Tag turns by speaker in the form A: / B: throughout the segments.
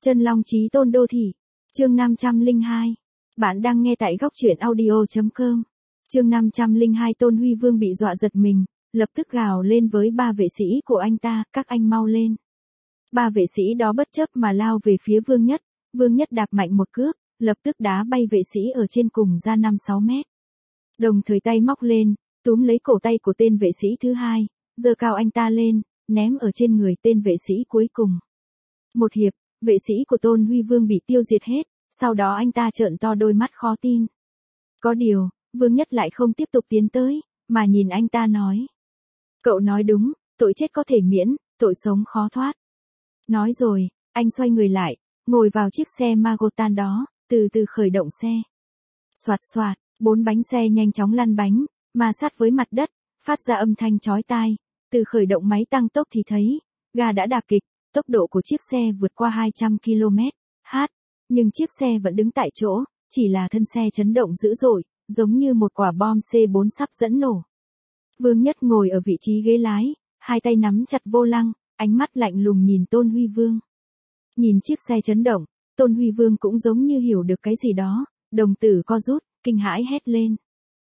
A: Chân Long Chí Tôn Đô Thị. Chương 502. Bạn đang nghe tại góc truyện audio.com. Chương 502. Tôn Huy Vương bị dọa giật mình, lập tức gào lên với ba vệ sĩ của anh ta, các anh mau lên. Ba vệ sĩ đó bất chấp mà lao về phía Vương Nhất. Vương Nhất đạp mạnh một cước, lập tức đá bay vệ sĩ ở trên cùng ra 5-6 mét. Đồng thời tay móc lên, túm lấy cổ tay của tên vệ sĩ thứ hai, giơ cao anh ta lên, ném ở trên người tên vệ sĩ cuối cùng. Một hiệp, vệ sĩ của Tôn Huy Vương bị tiêu diệt hết, sau đó anh ta trợn to đôi mắt khó tin. Có điều, Vương Nhất lại không tiếp tục tiến tới, mà nhìn anh ta nói. Cậu nói đúng, tội chết có thể miễn, tội sống khó thoát. Nói rồi, anh xoay người lại, ngồi vào chiếc xe Magotan đó, từ từ khởi động xe. Soạt soạt, 4 bánh xe nhanh chóng lăn bánh, ma sát với mặt đất, phát ra âm thanh chói tai. Từ khởi động máy tăng tốc thì thấy, ga đã đạp kịch, tốc độ của chiếc xe vượt qua 200 km/h, nhưng chiếc xe vẫn đứng tại chỗ, chỉ là thân xe chấn động dữ dội, giống như một quả bom C4 sắp dẫn nổ. Vương Nhất ngồi ở vị trí ghế lái, hai tay nắm chặt vô lăng, ánh mắt lạnh lùng nhìn Tôn Huy Vương. Nhìn chiếc xe chấn động, Tôn Huy Vương cũng giống như hiểu được cái gì đó, đồng tử co rút, kinh hãi hét lên.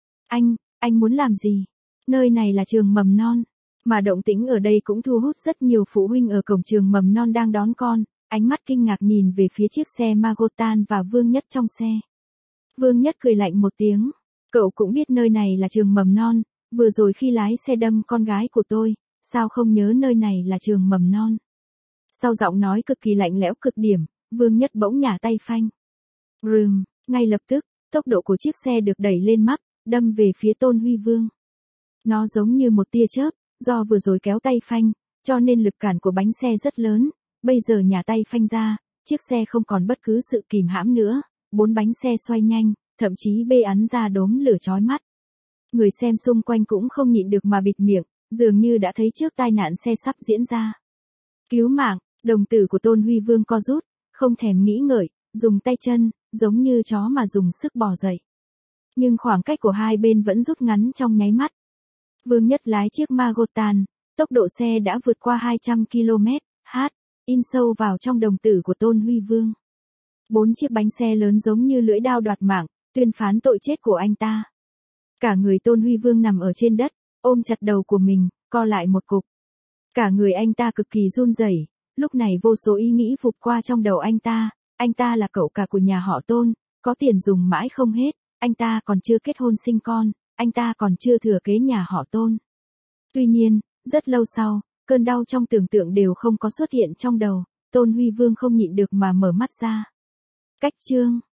A: Anh muốn làm gì? Nơi này là trường mầm non, mà động tĩnh ở đây cũng thu hút rất nhiều phụ huynh ở cổng trường mầm non đang đón con, ánh mắt kinh ngạc nhìn về phía chiếc xe Magotan và Vương Nhất trong xe. Vương Nhất cười lạnh một tiếng, cậu cũng biết nơi này là trường mầm non, vừa rồi khi lái xe đâm con gái của tôi, sao không nhớ nơi này là trường mầm non? Sau giọng nói cực kỳ lạnh lẽo cực điểm, Vương Nhất bỗng nhả tay phanh. Rừm, ngay lập tức, tốc độ của chiếc xe được đẩy lên mắc, đâm về phía Tôn Huy Vương. Nó giống như một tia chớp, do vừa rồi kéo tay phanh, cho nên lực cản của bánh xe rất lớn, bây giờ nhả tay phanh ra, chiếc xe không còn bất cứ sự kìm hãm nữa, 4 bánh xe xoay nhanh, thậm chí bê ắn ra đốm lửa chói mắt. Người xem xung quanh cũng không nhịn được mà bịt miệng, dường như đã thấy trước tai nạn xe sắp diễn ra. Cứu mạng, đồng tử của Tôn Huy Vương co rút, không thèm nghĩ ngợi, dùng tay chân, giống như chó mà dùng sức bò dậy. Nhưng khoảng cách của hai bên vẫn rút ngắn trong nháy mắt. Vương Nhất lái chiếc Magotan, tốc độ xe đã vượt qua 200 km/h, in sâu vào trong đồng tử của Tôn Huy Vương. 4 chiếc bánh xe lớn giống như lưỡi dao đoạt mạng, tuyên phán tội chết của anh ta. Cả người Tôn Huy Vương nằm ở trên đất, ôm chặt đầu của mình, co lại một cục. Cả người anh ta cực kỳ run rẩy, lúc này vô số ý nghĩ vụt qua trong đầu anh ta là cậu cả của nhà họ Tôn, có tiền dùng mãi không hết, anh ta còn chưa kết hôn sinh con, anh ta còn chưa thừa kế nhà họ Tôn. Tuy nhiên, rất lâu sau, cơn đau trong tưởng tượng đều không có xuất hiện trong đầu, Tôn Huy Vương không nhịn được mà mở mắt ra. Cách chương